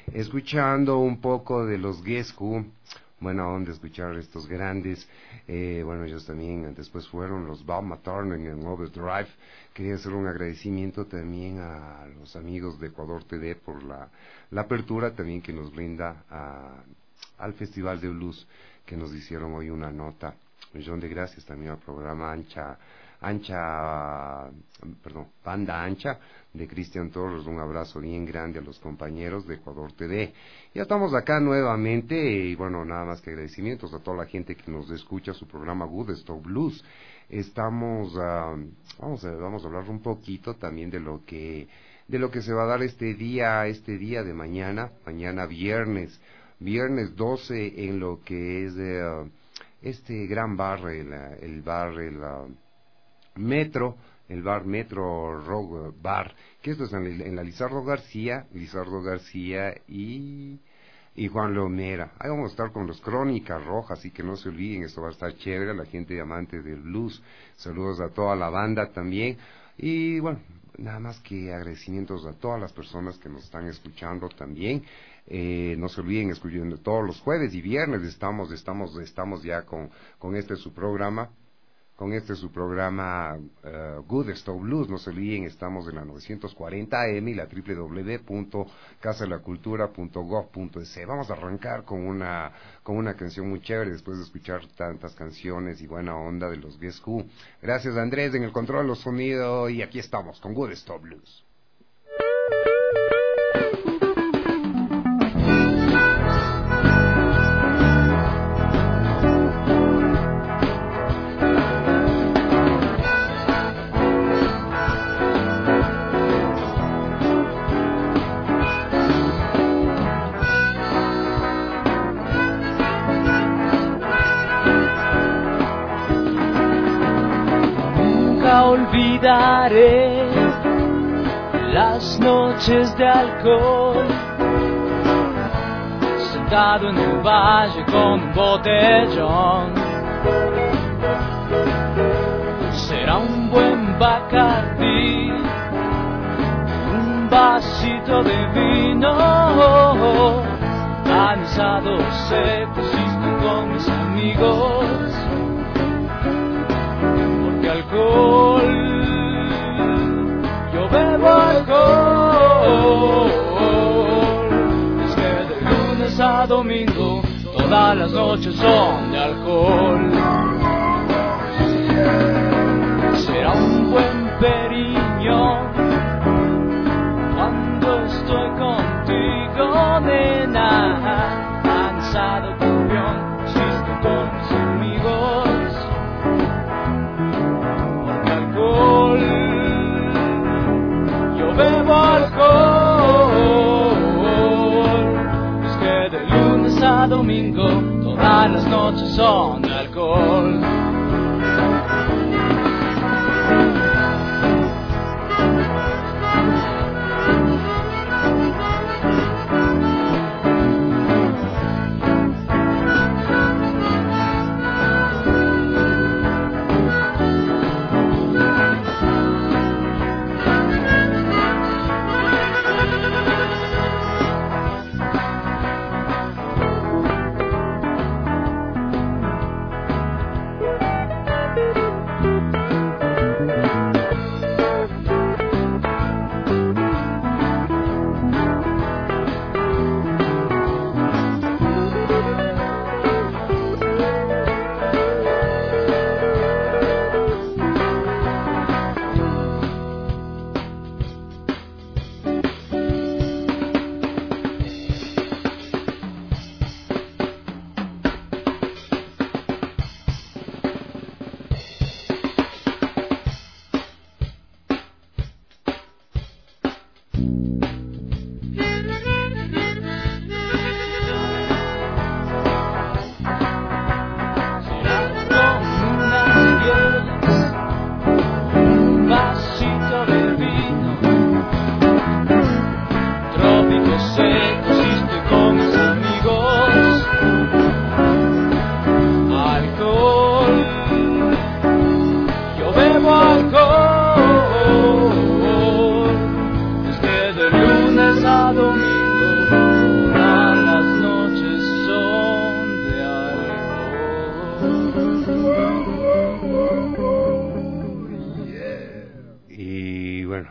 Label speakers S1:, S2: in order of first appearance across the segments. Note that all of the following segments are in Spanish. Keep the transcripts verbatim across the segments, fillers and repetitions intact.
S1: escuchando un poco de los Guess Who. Buena onda escuchar estos grandes. Eh, bueno, ellos también después fueron los Bob McTurnan en Overdrive. Quería hacer un agradecimiento también a los amigos de Ecuador T V por la, la apertura también que nos brinda a, al Festival de Blues, que nos hicieron hoy una nota. Un millón de gracias también al programa Ancha, Ancha, perdón, Banda Ancha de Cristian Torres. Un abrazo bien grande a los compañeros de Ecuador T V. Ya estamos acá nuevamente y bueno, nada más que agradecimientos a toda la gente que nos escucha su programa Good Stop Blues. Estamos, uh, vamos a, vamos a hablar un poquito también de lo que, de lo que se va a dar este día, este día de mañana, mañana viernes, viernes doce en lo que es uh, este gran bar, el, el bar, el uh, Metro, el bar Metro Rock Bar, que esto es en, en la Lizardo García, Lizardo García y, y Juan Lomera. Ahí vamos a estar con los Crónicas Rojas, así que no se olviden, esto va a estar chévere, la gente amante del blues. Saludos a toda la banda también. Y bueno, nada más que agradecimientos a todas las personas que nos están escuchando también. Eh, no se olviden, escuchando todos los jueves y viernes estamos, estamos, estamos ya con, con este su programa. Con este su programa uh, Good Stop Blues. No se olviden, estamos en la novecientos cuarenta A M y la doble u doble u doble u punto casa de la cultura punto gov punto es. Vamos a arrancar con una con una canción muy chévere después de escuchar tantas canciones y buena onda de los Guess Who. Gracias Andrés en el control de los sonidos y aquí estamos con Good Stop Blues.
S2: Olvidaré las noches de alcohol, sentado en el valle con un botellón. Será un buen Bacardí, un vasito de vino, anisado se pusiste con mis amigos. Alcohol, yo bebo alcohol. Es que de lunes a domingo todas las noches son de alcohol. Será un buen periñón cuando estoy contigo, nena. Cansado cumbión, chiste con mis amigos. Yo bebo alcohol. Es que de lunes a domingo todas las noches son de alcohol.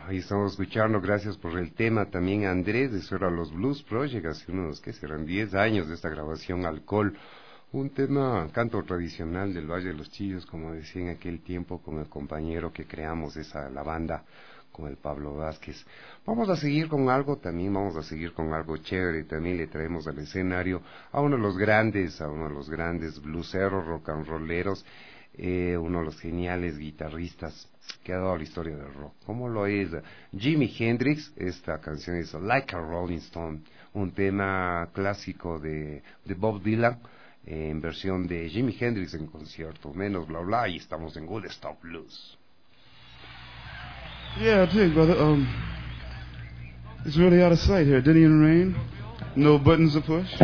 S1: ahí estamos escuchando, gracias por el tema también a Andrés, eso era los Blues Project, hace unos, ¿qué serán? diez años de esta grabación, Alcohol, un tema, canto tradicional del Valle de los Chillos, como decía en aquel tiempo con el compañero que creamos esa, la banda, con el Pablo Vázquez. Vamos a seguir con algo también, vamos a seguir con algo chévere, también le traemos al escenario a uno de los grandes, a uno de los grandes blueseros, rock and rolleros, eh, uno de los geniales guitarristas que ha dado la historia del rock, como lo es Jimi Hendrix. Esta canción es Like a Rolling Stone, un tema clásico de, de Bob Dylan, eh, en versión de Jimi Hendrix en concierto, menos bla bla, y estamos en Woodstock Blues.
S3: Yeah, I tell you, brother, um, it's really out of sight here. Didn't even rain, no buttons to push.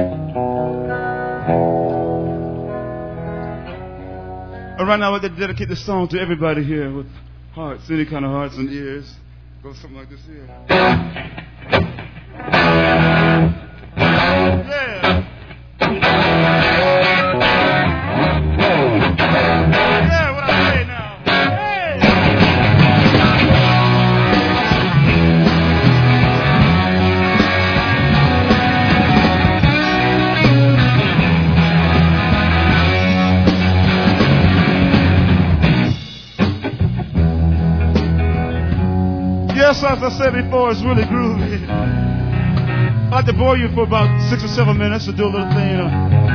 S3: All right, now I'd like to dedicate this song to everybody here with hearts, any kind of hearts and ears. Goes something like this here. Yeah. Yeah, what I say now. Hey. Yes, as I said before, it's really groovy. I'd like to bore you for about six or seven minutes to do a little thing, you know.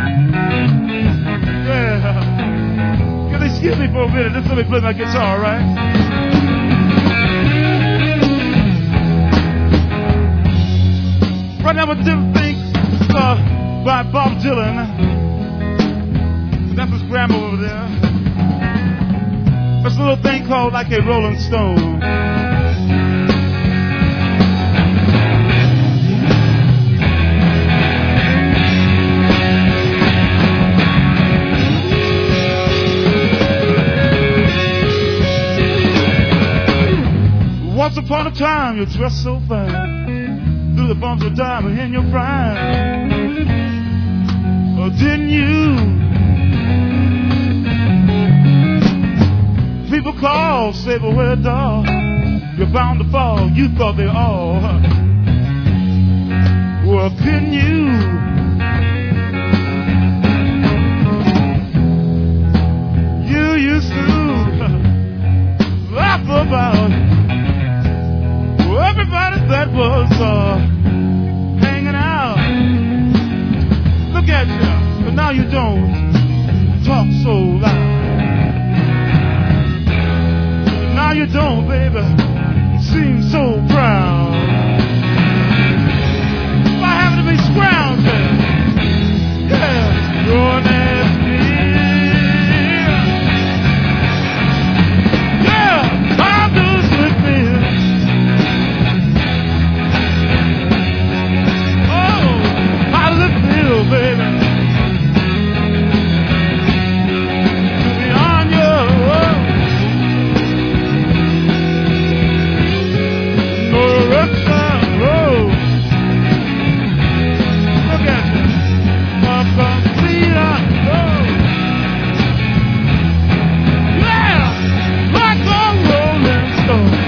S3: Yeah. Can you excuse me for a minute? Just let me play my guitar, all right? Right now, we're doing things uh, by Bob Dylan. That's his grandma over there. There's a little thing called Like a Rolling Stone. Once upon a time, you dressed so fine, through the bumps of diamond in your prime. Oh, didn't you? People call, say, but where dog? You're bound to fall. You thought they all. Well, couldn't you? You used to laugh about everybody that was uh, hanging out. Look at you, but now you don't talk so loud. Now you don't, baby, seem so proud. By having to be scrounging, yeah, you're nasty. Yeah, I'm just with me. Baby, to be on your own, no direction road. Look at you, a complete unknown. Yeah, like a rolling stone.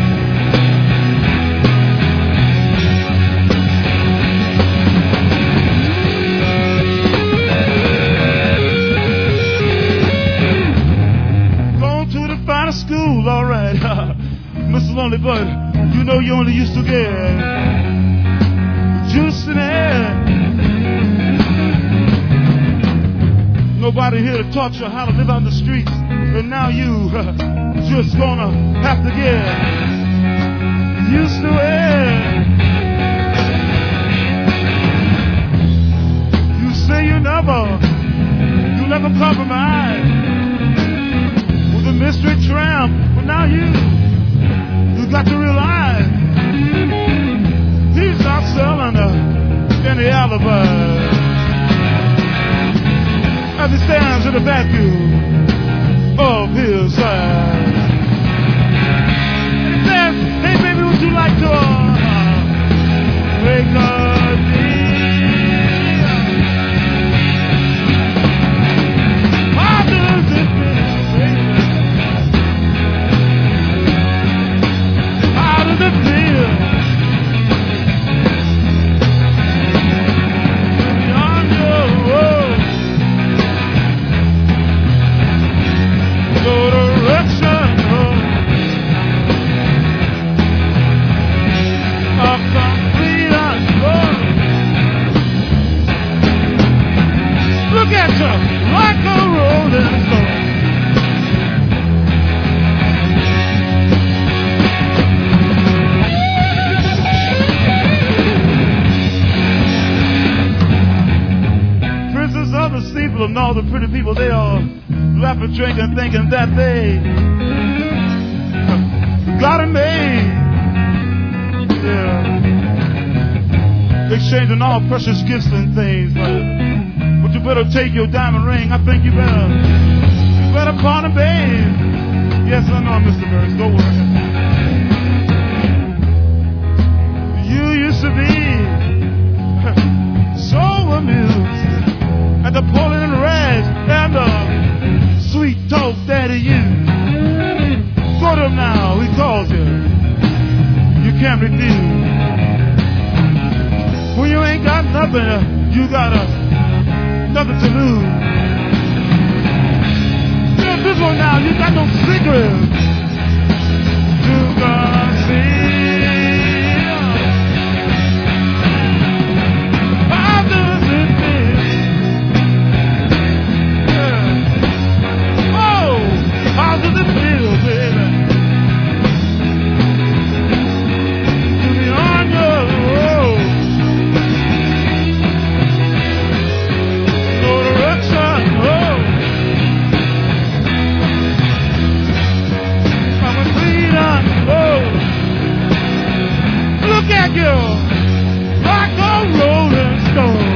S3: School, all right, Mister Lonely Bud, you know you only used to get juice in air. Nobody here to taught you how to live on the streets, and now you uh, just gonna have to get used to it. You say you never, you never compromise. The mystery tramp, but now you, you got to realize he's not selling uh, any alibi. As he stands in the vacuum of his side, he says, "Hey baby, would you like to uh, make a deal? How does it feel, baby? How does and all the pretty people, they are laughing, drinking, thinking that they got it made. Yeah. Exchanging all precious gifts and things, but, but you better take your diamond ring. I think you better, you better pawn it, babe. Yes, I know, Mister Burns, go worry. You used to be so amused at the pulling and rags and the sweet talk that he used. Go to him now, he calls you. You can't refuse. When you ain't got nothing, you got uh, nothing to lose. Yeah, this one now, you got no secrets. You gonna see. How does it feel? Yeah. Oh, how does it feel, baby? To be on your road. No direction, oh. I'm a freedom, oh. Look at you, like a rolling stone.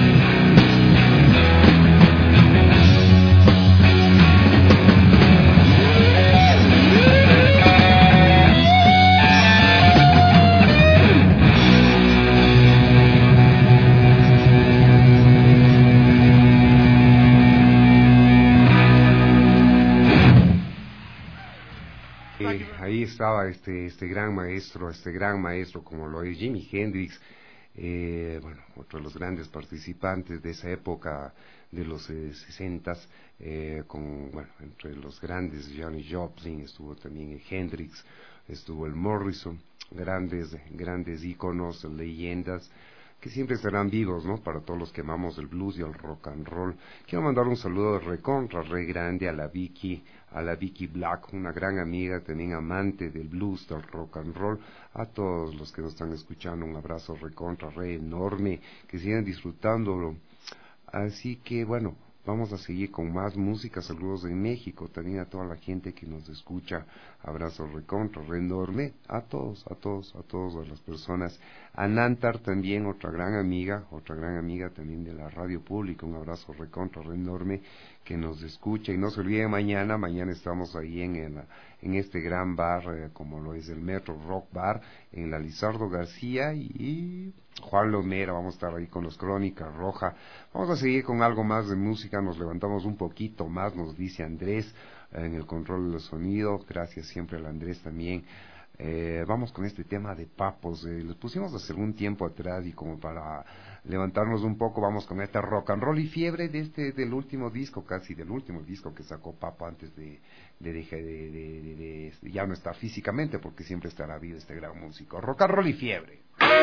S1: Eh, ahí estaba este, este gran maestro, este gran maestro como lo es Jimi Hendrix, eh, bueno, otro de los grandes participantes de esa época de los eh, sesentas, eh, con, bueno, entre los grandes Johnny Joplin, estuvo también el Hendrix, estuvo el Morrison, grandes, grandes íconos, leyendas, que siempre estarán vivos, ¿no? Para todos los que amamos el blues y el rock and roll. Quiero mandar un saludo recontra, re grande a la Vicky, a la Vicky Black, una gran amiga, también amante del blues, del rock and roll. A todos los que nos están escuchando, un abrazo recontra, re enorme, que sigan disfrutándolo. Así que, bueno, vamos a seguir con más música. Saludos de México, también a toda la gente que nos escucha. Abrazo recontra, re enorme. A todos, a todos, a todas las personas. A Nantar también, otra gran amiga, otra gran amiga también de la radio pública. Un abrazo recontra, re enorme, que nos escucha. Y no se olviden mañana, mañana estamos ahí en, el, en este gran bar, eh, como lo es el Metro Rock Bar, en la Lizardo García y Juan Lomera. Vamos a estar ahí con los Crónica Roja. Vamos a seguir con algo más de música, nos levantamos un poquito más, nos dice Andrés, en el control del sonido. Gracias siempre al Andrés también. Eh, vamos con este tema de Papos. Eh, los pusimos hace un tiempo atrás y como para levantarnos un poco, vamos con este rock and roll y fiebre de este, del último disco, casi del último disco que sacó Papo antes de, de, de, de, de, de, de, de ya no está físicamente, porque siempre estará vivo este gran músico. Rock and roll y fiebre.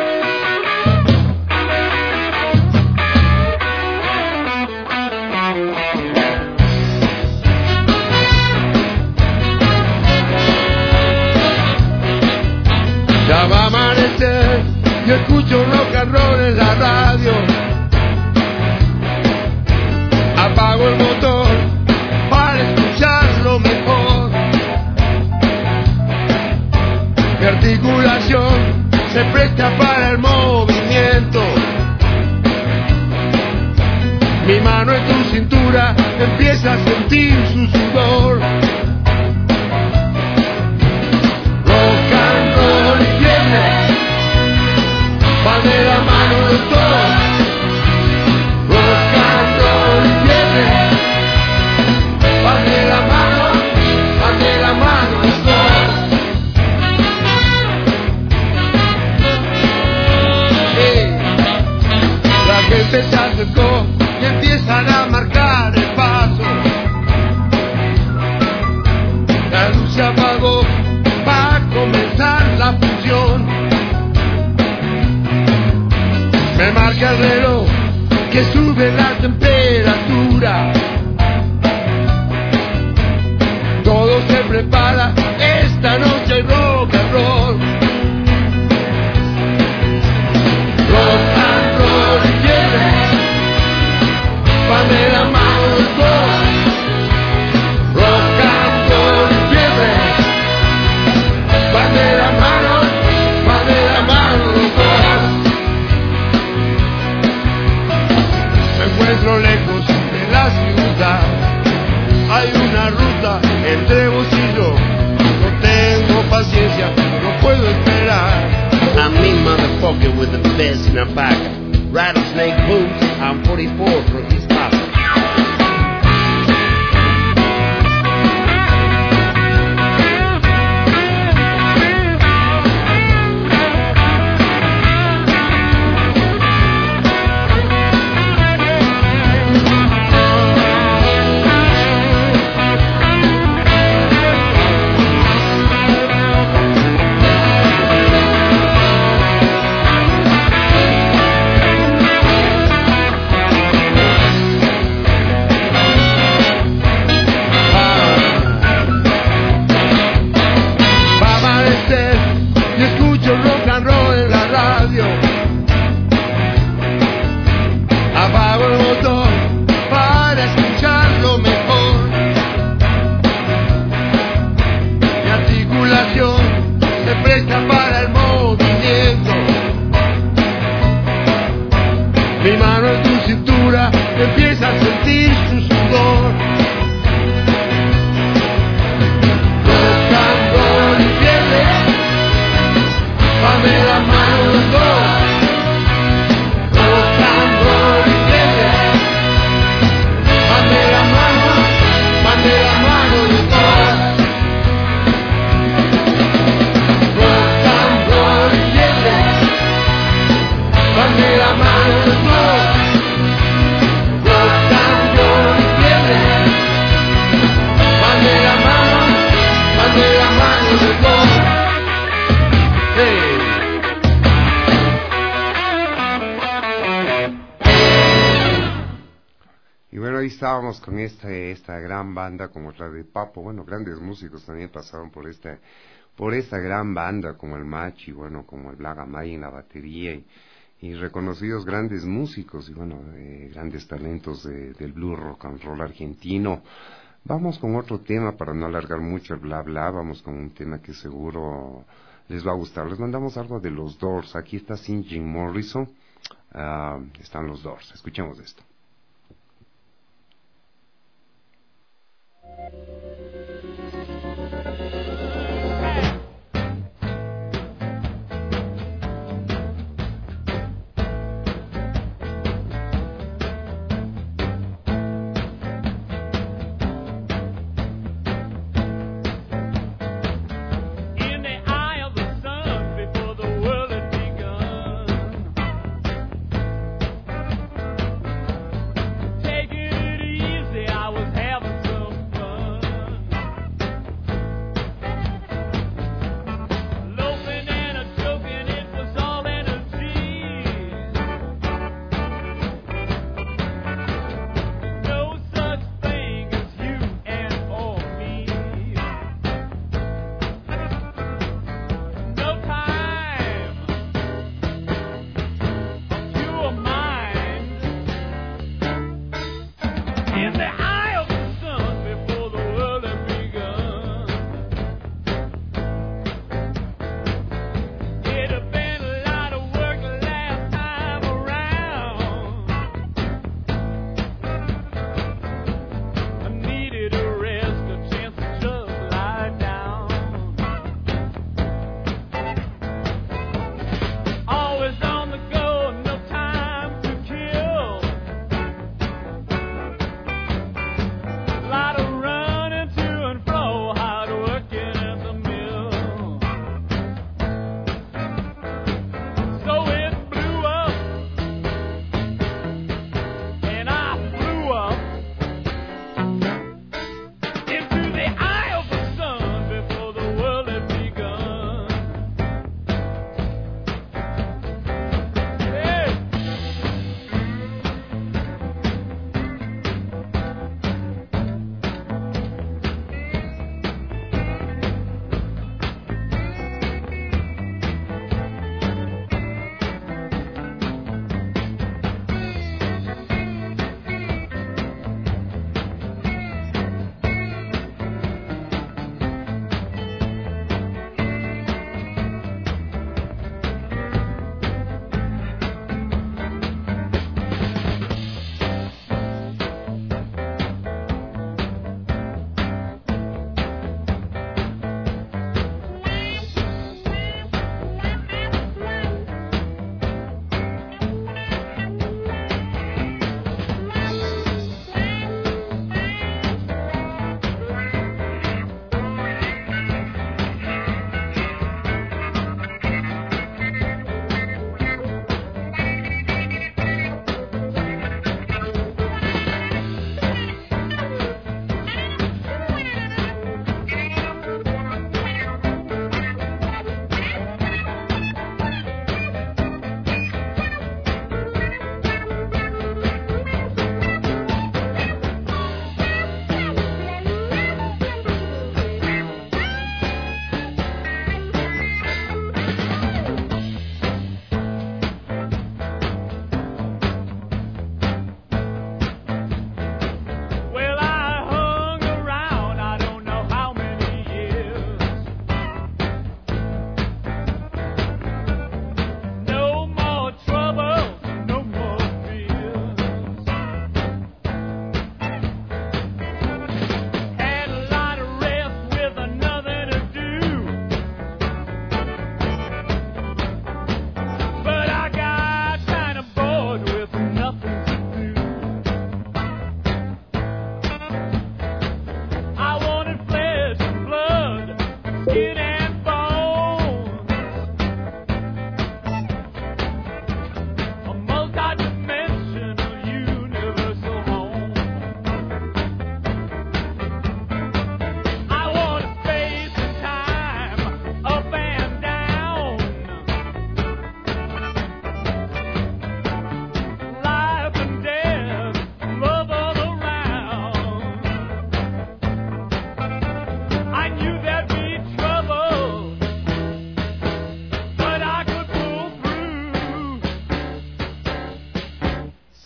S4: Ya va a amanecer, yo escucho rock and roll en la radio. Apago el motor para escucharlo mejor. Mi articulación se presta para el movimiento. Mi mano en tu cintura empieza a sentir su sudor. Rock and roll y fiebre van de la mano de todos. Rock and roll y fiebre van de la mano, van de la mano de todos. Hey. La gente se acercó y empiezan a marcar el paso. La luz se apagó, va a comenzar la función. Me marca el reloj que sube la temperatura. Todo se prepara, esta noche hay rock and roll. Rock and roll y fiebre van de la mano. hay una ruta entre vos y yo. No tengo paciencia, no puedo esperar. I'm me motherfucker with the best in a pack. Rattlesnake boots, I'm forty-four from East Papa. Estábamos con esta, esta gran banda como la de Papo. Bueno, grandes músicos también pasaron por esta, por esta gran banda como el Machi, bueno, como el Blaga May en la batería y, y reconocidos grandes músicos y bueno, eh, grandes talentos de, del blues rock and roll argentino. Vamos con otro tema para no alargar mucho el bla bla, vamos con un tema que seguro les va a gustar. Les mandamos algo de los Doors. Aquí está sin Jim Morrison, uh, están los Doors. Escuchemos esto.
S2: Taking it easy, I was having some fun.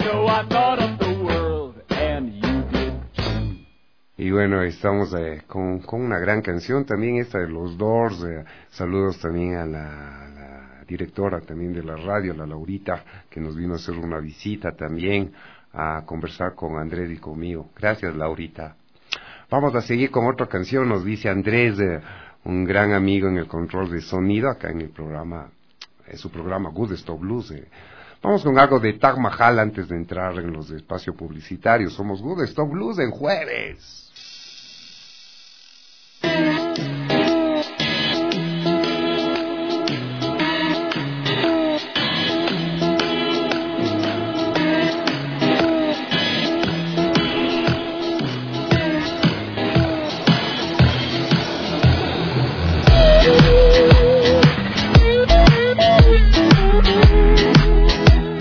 S2: so I thought of the world, and you did too.
S1: Y bueno, estamos eh, con, con una gran canción también, esta de los Doors. Eh, saludos también a la, a la directora también de la radio, la Laurita, que nos vino a hacer una visita también, a conversar con Andrés y conmigo. Gracias, Laurita. Vamos a seguir con otra canción, nos dice Andrés, eh, un gran amigo en el control de sonido, acá en el programa, en su programa Good Stop Blues. Eh. Vamos con algo de Taj Mahal antes de entrar en los espacios publicitarios. Somos Good Stop Blues en jueves.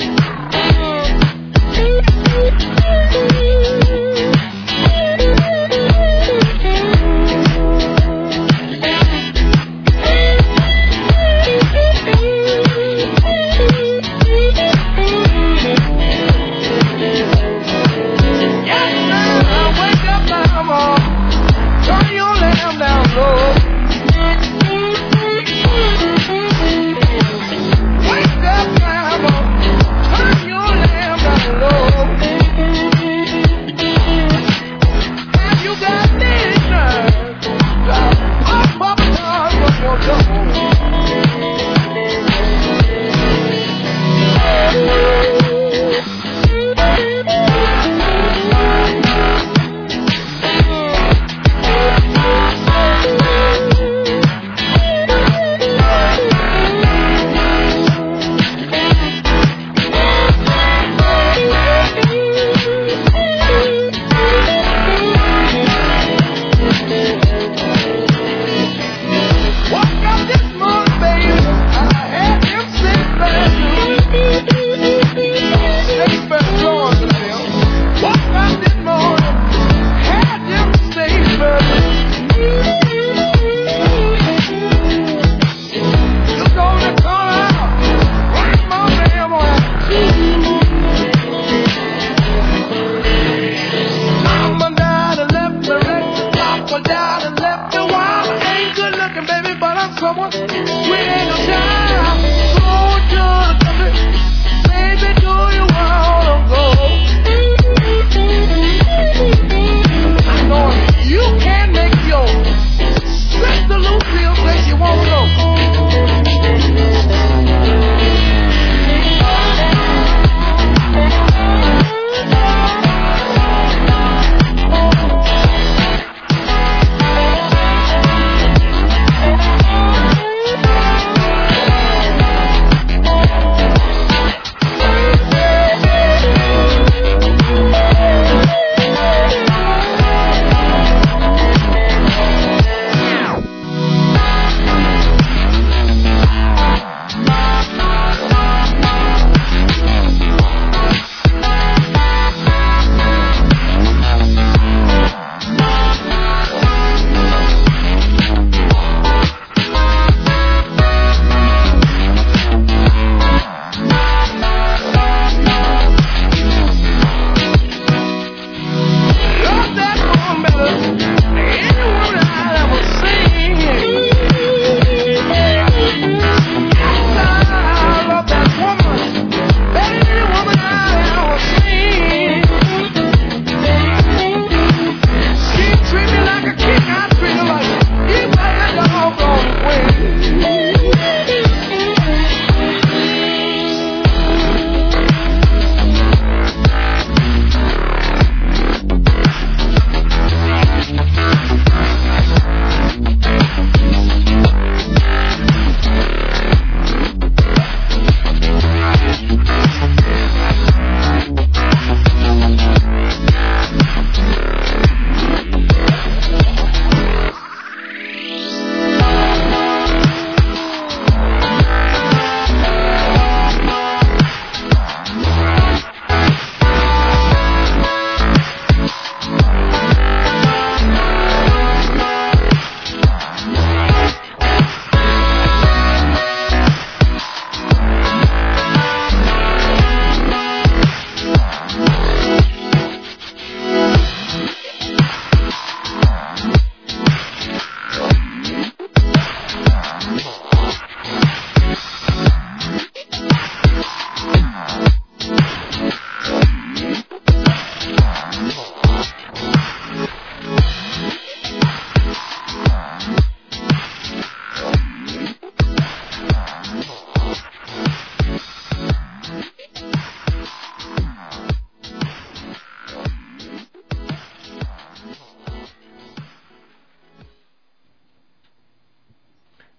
S5: Thank you.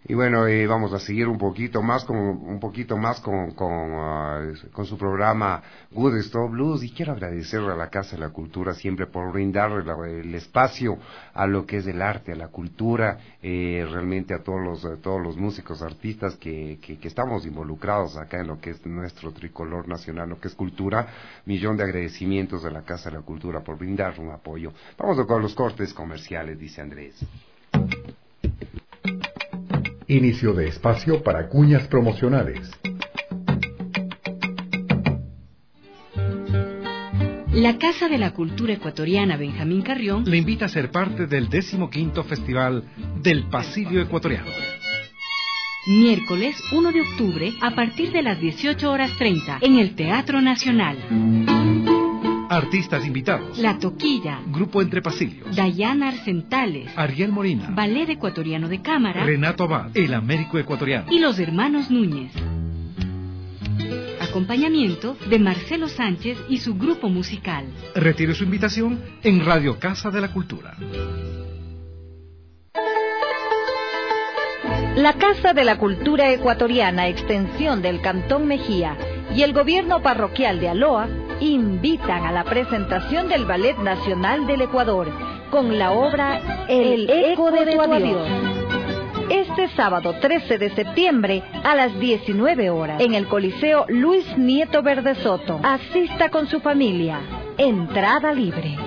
S1: Y bueno, eh, vamos a seguir un poquito más con un poquito más con con, uh, con su programa Good Stop Blues, y quiero agradecerle a la Casa de la Cultura siempre por brindar el, el espacio a lo que es el arte, a la cultura, eh, realmente a todos los a todos los músicos, artistas que, que que estamos involucrados acá en lo que es nuestro tricolor nacional, lo que es cultura. Millón de agradecimientos a la Casa de la Cultura por brindar un apoyo. Vamos con los cortes comerciales, dice Andrés.
S5: Inicio de espacio para cuñas promocionales.
S6: La Casa de la Cultura Ecuatoriana Benjamín Carrión
S7: le invita a ser parte del decimoquinto Festival del Pasillo Ecuatoriano.
S6: Miércoles uno de octubre a partir de las dieciocho horas treinta en el Teatro Nacional.
S7: Artistas invitados:
S6: La Toquilla,
S7: Grupo Entre Pasillos,
S6: Dayana Arcentales,
S7: Ariel Molina,
S6: Ballet Ecuatoriano de Cámara,
S7: Renato Abad, El Américo Ecuatoriano
S6: y los Hermanos Núñez. Acompañamiento de Marcelo Sánchez y su grupo musical.
S7: Retire su invitación en Radio Casa de la Cultura.
S8: La Casa de la Cultura Ecuatoriana, extensión del Cantón Mejía, y el Gobierno Parroquial de Aloa invitan a la presentación del Ballet Nacional del Ecuador con la obra El Eco de tu Adiós. Este sábado trece de septiembre a las diecinueve horas en el Coliseo Luis Nieto Verdesoto. Asista con su familia. Entrada libre.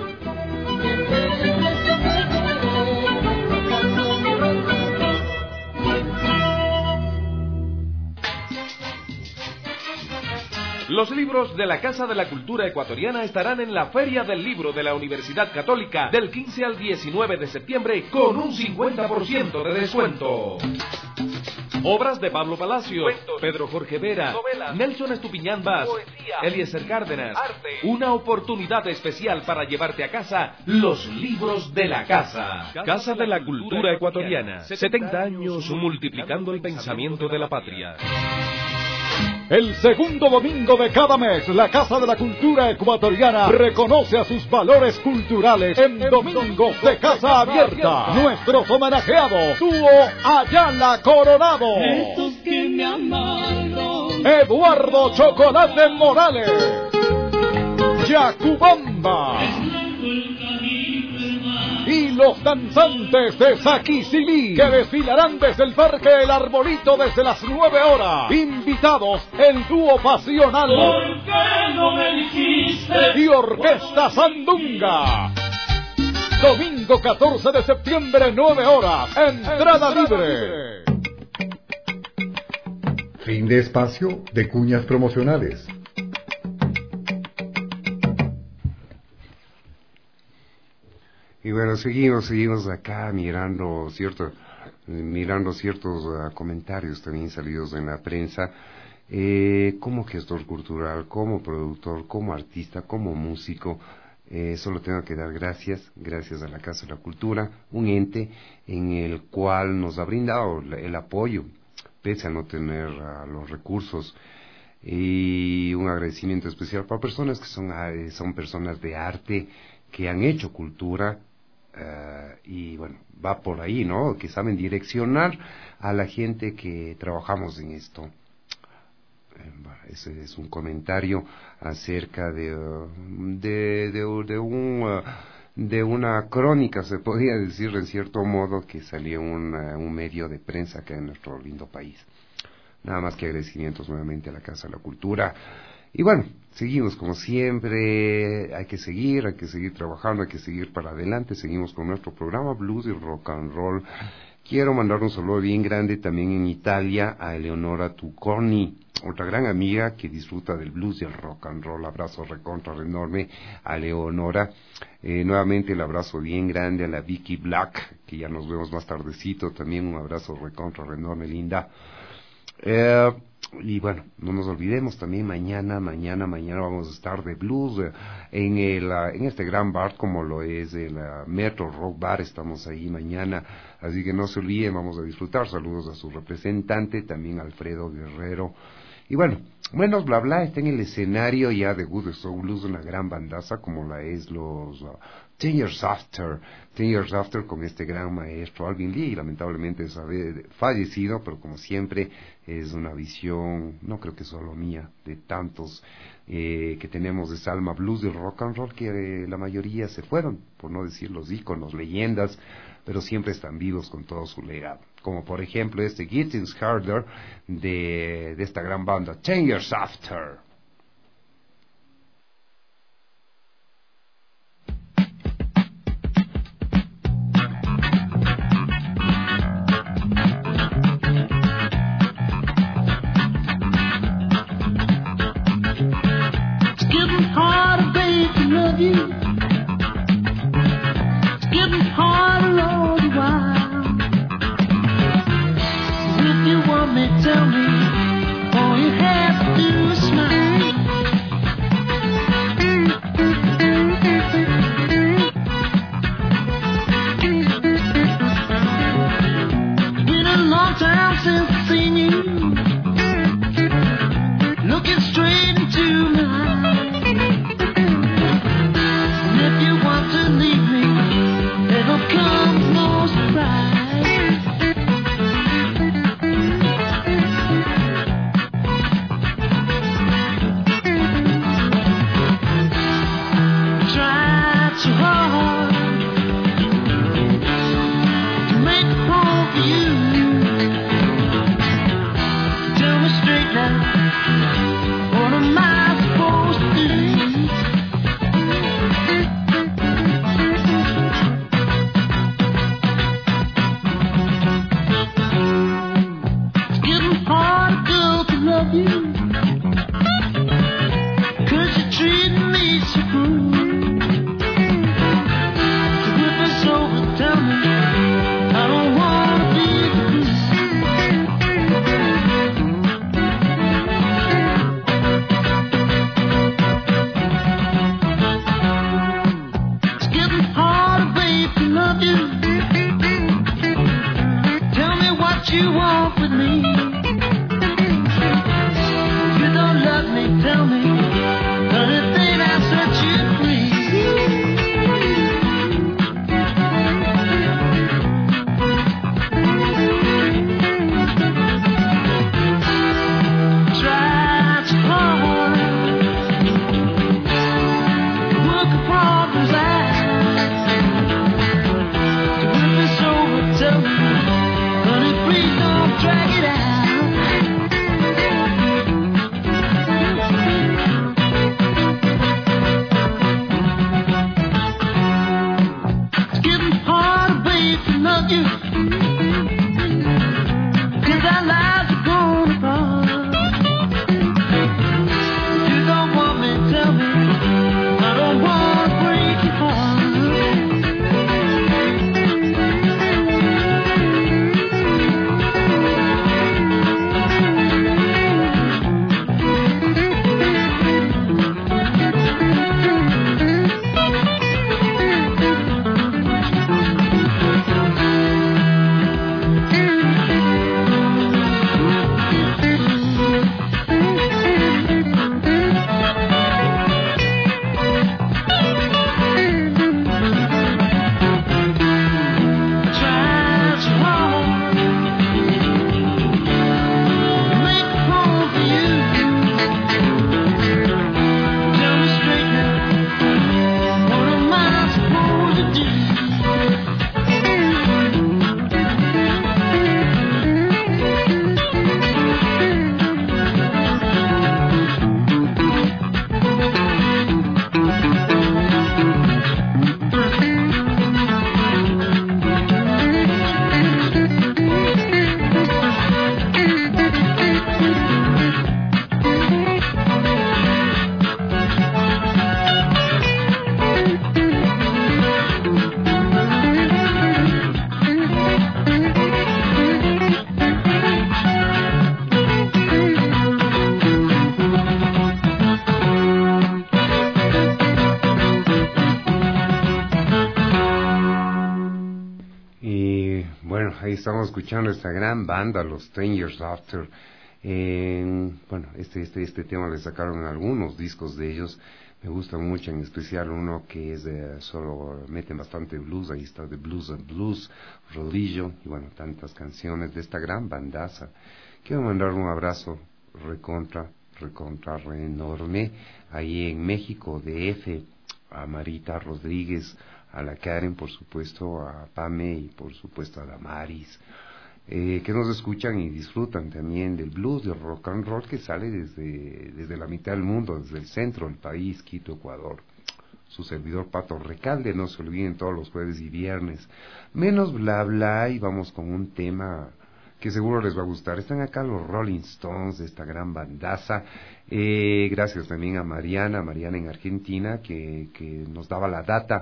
S9: Los libros de la Casa de la Cultura Ecuatoriana estarán en la Feria del Libro de la Universidad Católica del quince al diecinueve de septiembre con un cincuenta por ciento de descuento. Obras de Pablo Palacio, cuentos, Pedro Jorge Vera, novelas, Nelson Estupiñán Vaz, poesía, Eliezer Cárdenas. Arte. Una oportunidad especial para llevarte a casa los libros de la casa. Casa de la Cultura Ecuatoriana. setenta años multiplicando el pensamiento de la patria.
S10: El segundo domingo de cada mes, la Casa de la Cultura Ecuatoriana reconoce a sus valores culturales en Domingos de Casa Abierta. Nuestros homenajeados, dúo Ayala Coronado,
S2: Estos que me amaron,
S10: Eduardo Chocolate Morales, Yacubamba y los danzantes de Saquicilí, que desfilarán desde el Parque El Arbolito desde las nueve horas. Invitados el dúo pasional
S2: ¿por qué no me dijiste?
S10: y Orquesta Sandunga. Domingo catorce de septiembre, nueve horas, entrada libre.
S5: Fin de espacio de cuñas promocionales.
S1: Y bueno, seguimos, seguimos acá mirando cierto, mirando ciertos uh, comentarios también salidos en la prensa. Eh, como gestor cultural, como productor, como artista, como músico, eh, solo tengo que dar gracias, gracias a la Casa de la Cultura, un ente en el cual nos ha brindado el apoyo, pese a no tener uh, los recursos. Y un agradecimiento especial para personas que son, uh, son personas de arte, que han hecho cultura. Uh, y bueno, va por ahí, ¿no? Que saben direccionar a la gente que trabajamos en esto. Uh, ese es un comentario acerca de uh, de, de, de un uh, de una crónica, se podría decir en cierto modo, que salió un, uh, un medio de prensa acá en nuestro lindo país. Nada más que agradecimientos nuevamente a la Casa de la Cultura. Y bueno, seguimos como siempre, hay que seguir, hay que seguir trabajando, hay que seguir para adelante, seguimos con nuestro programa Blues y Rock and Roll. Quiero mandar un saludo bien grande también en Italia a Eleonora Tucconi, otra gran amiga que disfruta del blues y el rock and roll. Abrazo recontra enorme a Eleonora. Eh, nuevamente el abrazo bien grande a la Vicky Black, que ya nos vemos más tardecito, también un abrazo recontra enorme, linda. Eh... Y bueno, no nos olvidemos también mañana, mañana, mañana vamos a estar de blues eh, en el uh, en este gran bar como lo es el uh, Metro Rock Bar. Estamos ahí mañana, así que no se olviden, vamos a disfrutar. Saludos a su representante, también Alfredo Guerrero, Y bueno, Buenos Bla Bla está en el escenario ya de Good Soul Blues, una gran bandaza como la es los uh, Ten Years After, Ten Years After con este gran maestro Alvin Lee, y lamentablemente es fallecido, pero como siempre es una visión, no creo que solo mía, de tantos eh, que tenemos de Salma Blues, del rock and roll, que eh, la mayoría se fueron, por no decir los íconos, leyendas, pero siempre están vivos con todo su legado. Como por ejemplo este Getting Harder de, de esta gran banda, Ten Years After.
S11: It's getting harder, babe, to love you. It's getting harder all the while. If you want me, tell me, all you have to do is smile. It's been a long time since I've seen you, looking straight into my eyes. And if you want to leave me, it'll come no surprise. So hard to make home for you. Tell me straight now, what am I supposed to do? It's getting hard, girl, to love you, 'cause you're treating me so cruel. Tell me, I don't wanna be the It's getting harder, babe, to love you. Tell me what you want with me. If you don't love me, tell me anything that'll set you free. Drag it out. It's getting harder, babe, to love you, 'cause our lives are going apart. If you don't want me, tell me, I don't want to break your heart.
S1: Ahí estamos escuchando esta gran banda, los Ten Years After, Eh, bueno, este, este, este tema le sacaron algunos discos de ellos. Me gusta mucho, en especial uno que es de, solo meten bastante blues. Ahí está The Blues and Blues, Religion, y bueno, tantas canciones de esta gran bandaza. Quiero mandar un abrazo recontra, recontra, re enorme, ahí en México, D F, a Marita Rodríguez, a la Karen, por supuesto, a Pame y por supuesto a Damaris, eh, que nos escuchan y disfrutan también del blues, del rock and roll que sale desde, desde la mitad del mundo, desde el centro del país, Quito, Ecuador. Su servidor Pato Recalde, no se olviden, todos los jueves y viernes. Menos bla bla, y vamos con un tema que seguro les va a gustar. Están acá los Rolling Stones, de esta gran bandaza. Eh, gracias también a Mariana, Mariana en Argentina, que, que nos daba la data,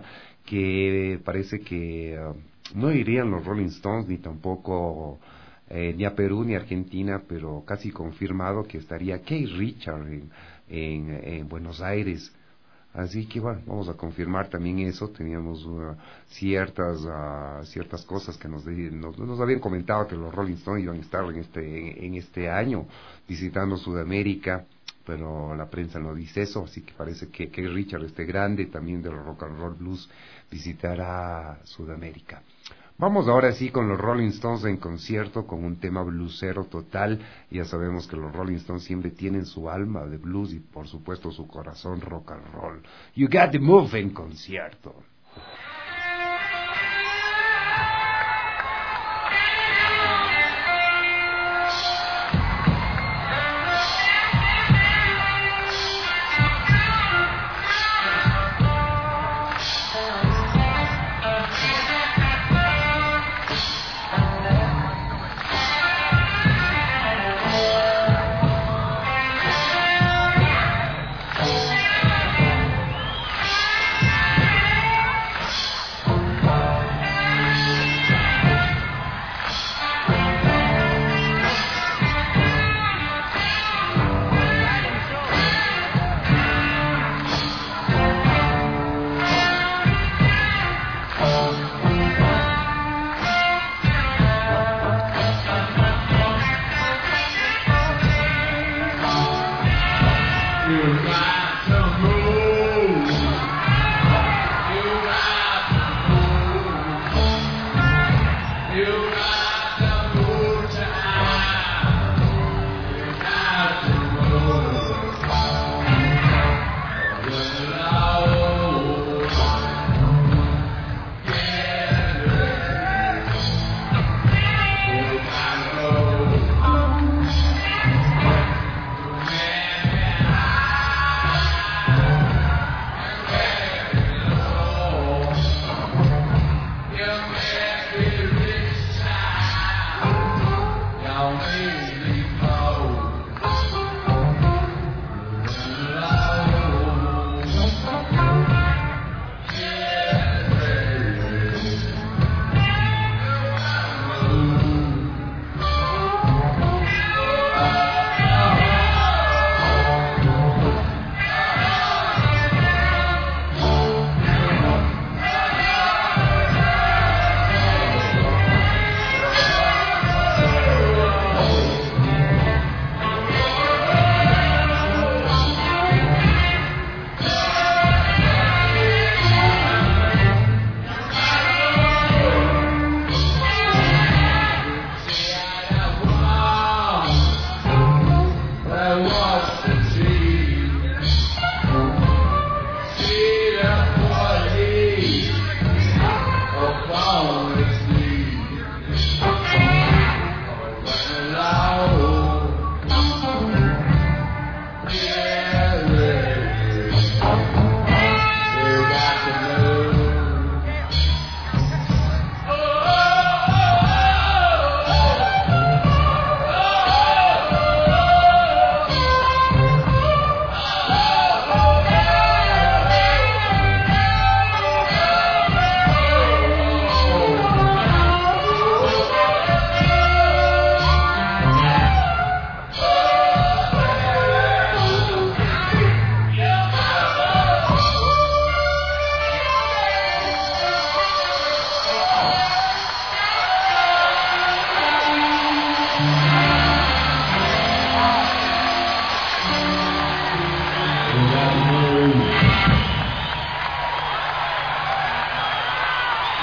S1: que parece que uh, no irían los Rolling Stones, ni tampoco eh, ni a Perú ni a Argentina, pero casi confirmado que estaría Keith Richards en, en, en Buenos Aires. Así que bueno, vamos a confirmar también eso. Teníamos uh, ciertas uh, ciertas cosas que nos, nos nos habían comentado que los Rolling Stones iban a estar en este en, en este año visitando Sudamérica, pero la prensa no dice eso, así que parece que, que Richard, este grande también del rock and roll blues, visitará Sudamérica. Vamos ahora sí con los Rolling Stones en concierto, con un tema bluesero total. Ya sabemos que los Rolling Stones siempre tienen su alma de blues y por supuesto su corazón rock and roll. You Got the Move en concierto.
S11: Thank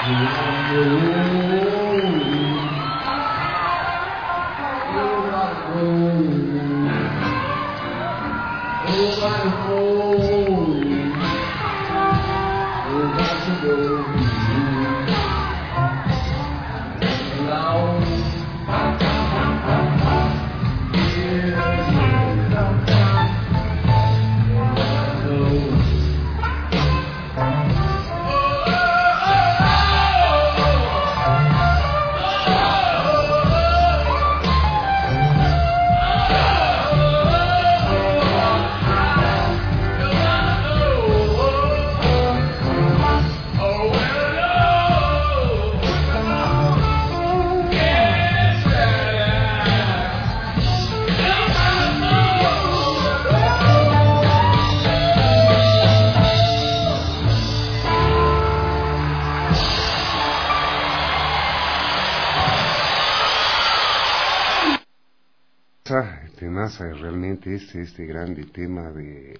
S1: Temaza, realmente este, este grande tema de,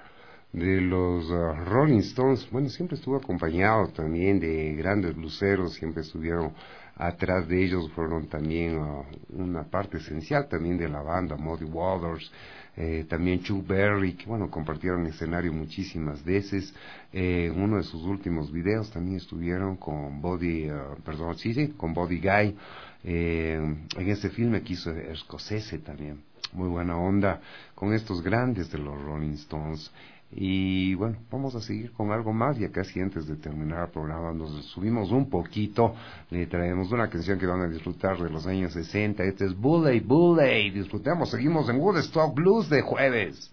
S1: de los uh, Rolling Stones. Bueno, siempre estuvo acompañado también de grandes bluseros, siempre estuvieron atrás de ellos, fueron también uh, una parte esencial también de la banda, Muddy Waters, eh, también Chuck Berry, que bueno, compartieron escenario muchísimas veces. Eh, en uno de sus últimos videos también estuvieron con Buddy, uh, perdón, sí, sí, con Buddy Guy, eh, en este filme que hizo Scorsese también. Muy buena onda con estos grandes de los Rolling Stones. Y bueno, vamos a seguir con algo más, ya casi antes de terminar el programa nos subimos un poquito, le traemos una canción que van a disfrutar de los años sesenta. Este es Bully Bully, disfrutemos, seguimos en Woodstock Blues de jueves.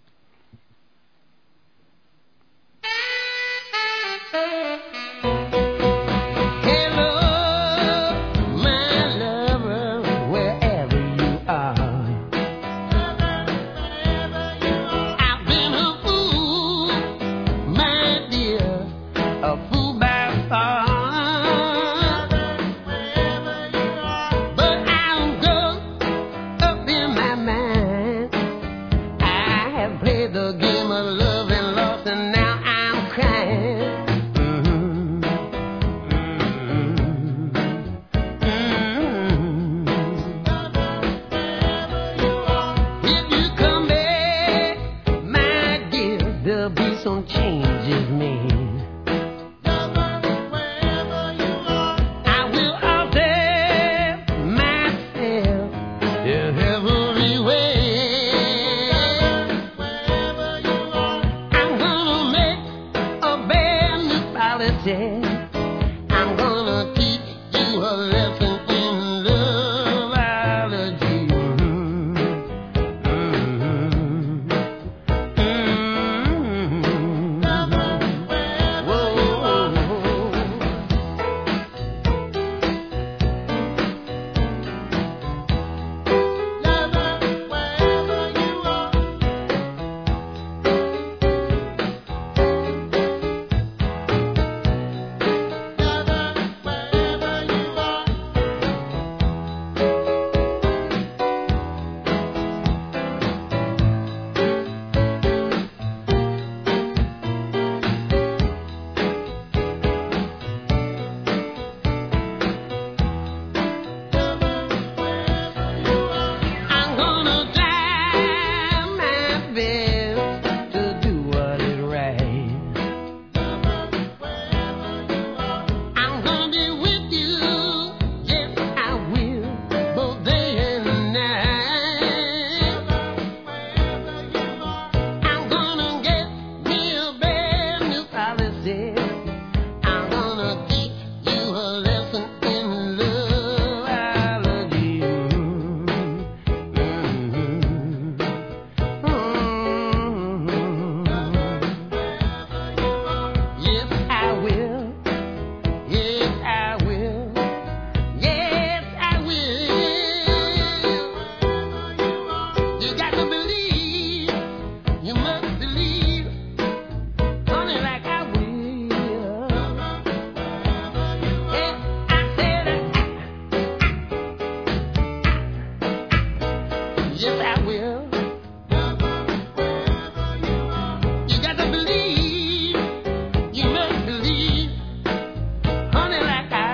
S12: Honey, like I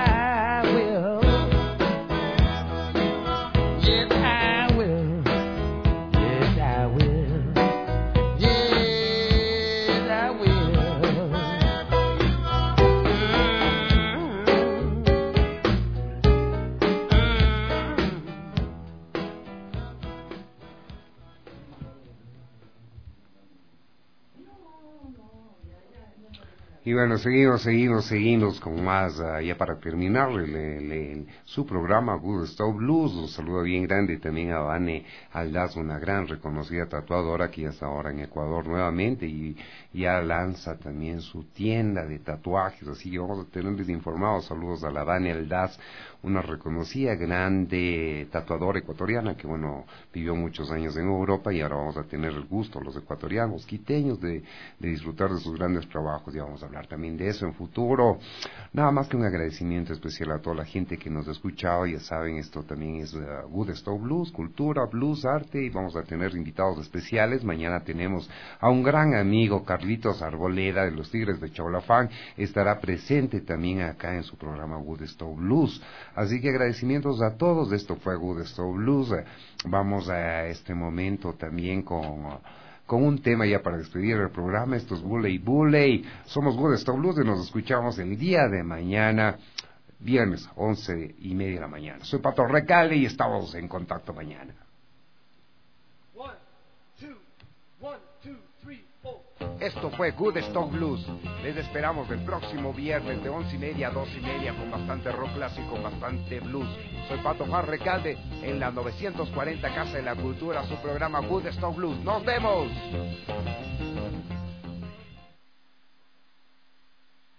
S1: Y bueno, seguimos, seguimos, seguimos con más, uh, ya para terminar el, el, el, su programa Good Stove Blues. Un saludo bien grande también a Vane Aldaz, una gran reconocida tatuadora que ya está ahora en Ecuador nuevamente y ya lanza también su tienda de tatuajes, así que vamos a tenerles informados. Saludos a la Vane Aldaz, una reconocida grande tatuadora ecuatoriana que bueno, vivió muchos años en Europa y ahora vamos a tener el gusto, los ecuatorianos, quiteños, de, de disfrutar de sus grandes trabajos. Ya vamos a hablar también de eso en futuro. Nada más que un agradecimiento especial a toda la gente que nos ha escuchado. Ya saben, esto también es uh, Good Stove Blues, cultura, blues, arte, y vamos a tener invitados especiales. Mañana tenemos a un gran amigo, Carlitos Arboleda, de los Tigres de Chaulafán, estará presente también acá en su programa Good Stove Blues. Así que agradecimientos a todos. Esto fue Good Stove Blues. Vamos a este momento también con con un tema ya para despedir el programa. Esto es Bulley Bulley. Somos Good Stove Blues y nos escuchamos el día de mañana, viernes, once y media de la mañana. Soy Pato Recalde y estamos en contacto mañana.
S12: One, two, one, two, three, four.
S1: Esto fue Good Stove Blues. Les esperamos el próximo viernes de once y media a dos y media con bastante rock clásico, bastante blues. Soy Pato Jar Recalde en la novecientos cuarenta Casa de la Cultura, su programa Good Stove Blues. ¡Nos vemos!